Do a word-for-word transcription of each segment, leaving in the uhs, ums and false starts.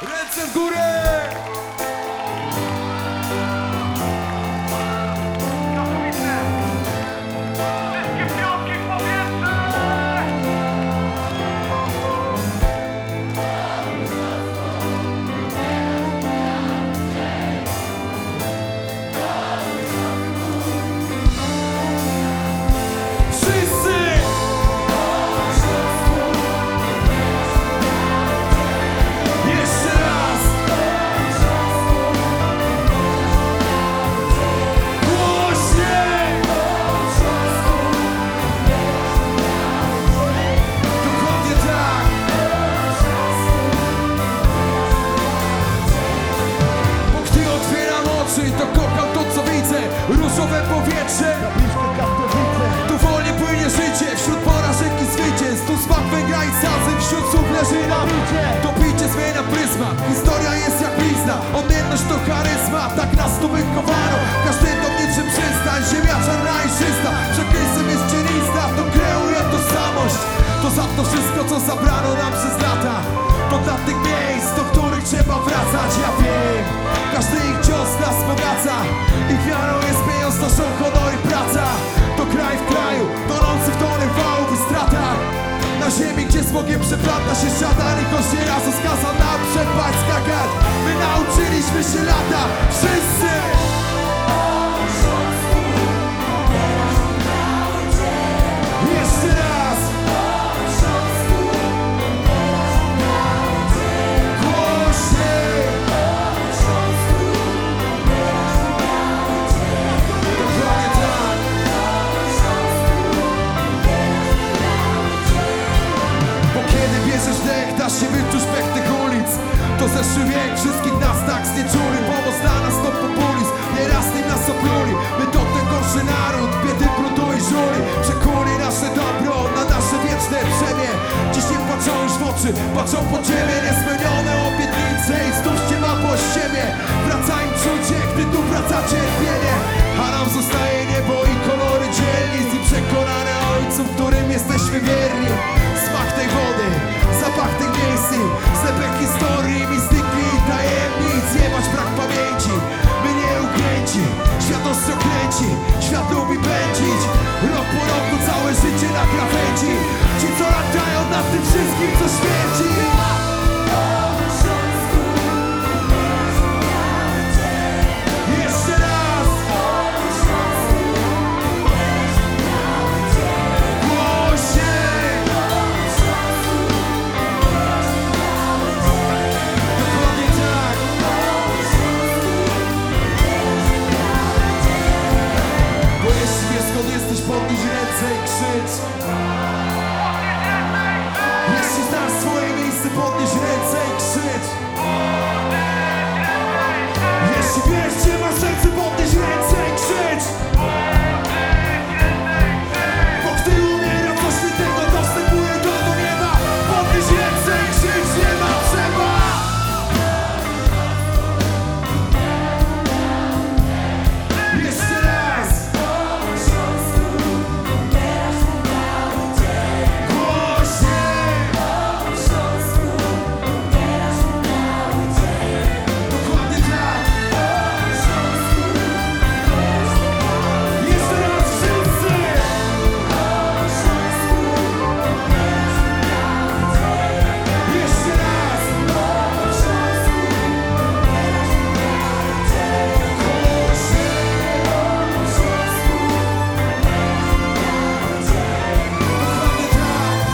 Ręce w górę! Wszystkie piątki w powietrze! Wszyscy! Jeszcze raz! Głośniej! Dokładnie tak! Bo gdy otwieram oczy, to kocham to, co widzę. Różowe powietrze, tu wolnie płynie życie. Wśród porażek i zwycięstw, tu smak węgla i sadzy. Wśród słów leży na bicie. To picie zmienia pryzmat, historia jest jak blizna. Odmienność to charyzma, tak nas tu wychowano. Każdy do niczym przystań, ziemia czarna i czysta. Przekleństwem jest cienista, to kreuje tożsamość. To za to wszystko, co zabrano nam przez lata. To dla tych miejsc, do których trzeba wracać. Ja wiem, każdy ich cios nas bogaca. Ich wiarą jest pieniądz, to są honor i praca. To kraj w kraju, tonący w tonych wałów i stratach. Na ziemi, gdzie smogiem przeplata się szatan i choć nie raz skazał nam przepaść skakać. My nauczyliśmy się lata, wszyscy! Jeszcze raz! Głośniej! Dokładnie tak! Bo kiedy bierzesz dech, dasz się wyczuć pech tych ulic. To zeszły wiek, wszystkich nas tak znieczuli. Pomoc dla nas to populizm, nieraz nim nas opluli. My to ten gorszy naród, biedy, brudu i żuli. Przekuli nasze dobro na nasze wieczne brzemię. Dziś nie patrzą już w oczy, patrzą pod ziemię. Niespełnione obietnice i znów ściema po ściemie. Wraca im czucie, gdy tu wraca cierpienie. A nam zostaje niebo i kolory dzielnic i przekonane ojców, którym jesteśmy wierni. Smak tej wody, zapach tych miejsc, zlepek historii, mistyki i tajemnic. Jebać brak pamięci, my nie ugięci. Świat ostro kręci, świat lubi pędzić. Rok po roku całe życie na krawędzi. Ci co latają nad tym wszystkim, co śmierci. Jeszcze raz! Głośniej! Dokładnie tak! Bo jeśli wiesz skąd jesteś, podnieś ręce i krzycz. Jeśli znasz swoje miejsce, podnieś ręce i krzycz. Jeśli wiesz, gdzie masz serce, podnieś ręce i krzycz. Bo gdy umiera coś świętego, dostępuje go do nieba. Podnieś ręce i krzycz, nie ma trzeba. Jeszcze raz. Głośniej. Dokładnie tak. Jeszcze raz wszyscy. Jeszcze raz. Dokładnie tak.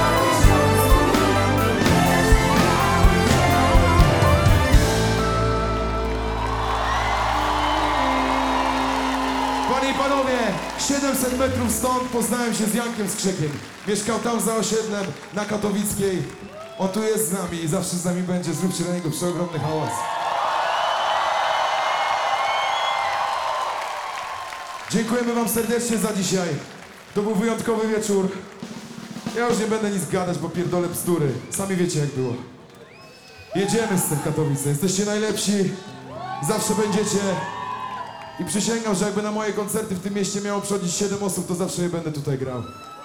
Panie i panowie, siedemset metrów stąd poznałem się z Jankiem Skrzykiem. Mieszkał tam za osiedlem na Katowickiej. On tu jest z nami i zawsze z nami będzie. Zróbcie dla niego przeogromny hałas. Dziękujemy wam serdecznie za dzisiaj. To był wyjątkowy wieczór. Ja już nie będę nic gadać, bo pierdolę bzdury. Sami wiecie jak było. Jedziemy z tych Katowic. Jesteście najlepsi. Zawsze będziecie. I przysięgam, że jakby na moje koncerty w tym mieście miało przychodzić siedem osób, to zawsze je będę tutaj grał.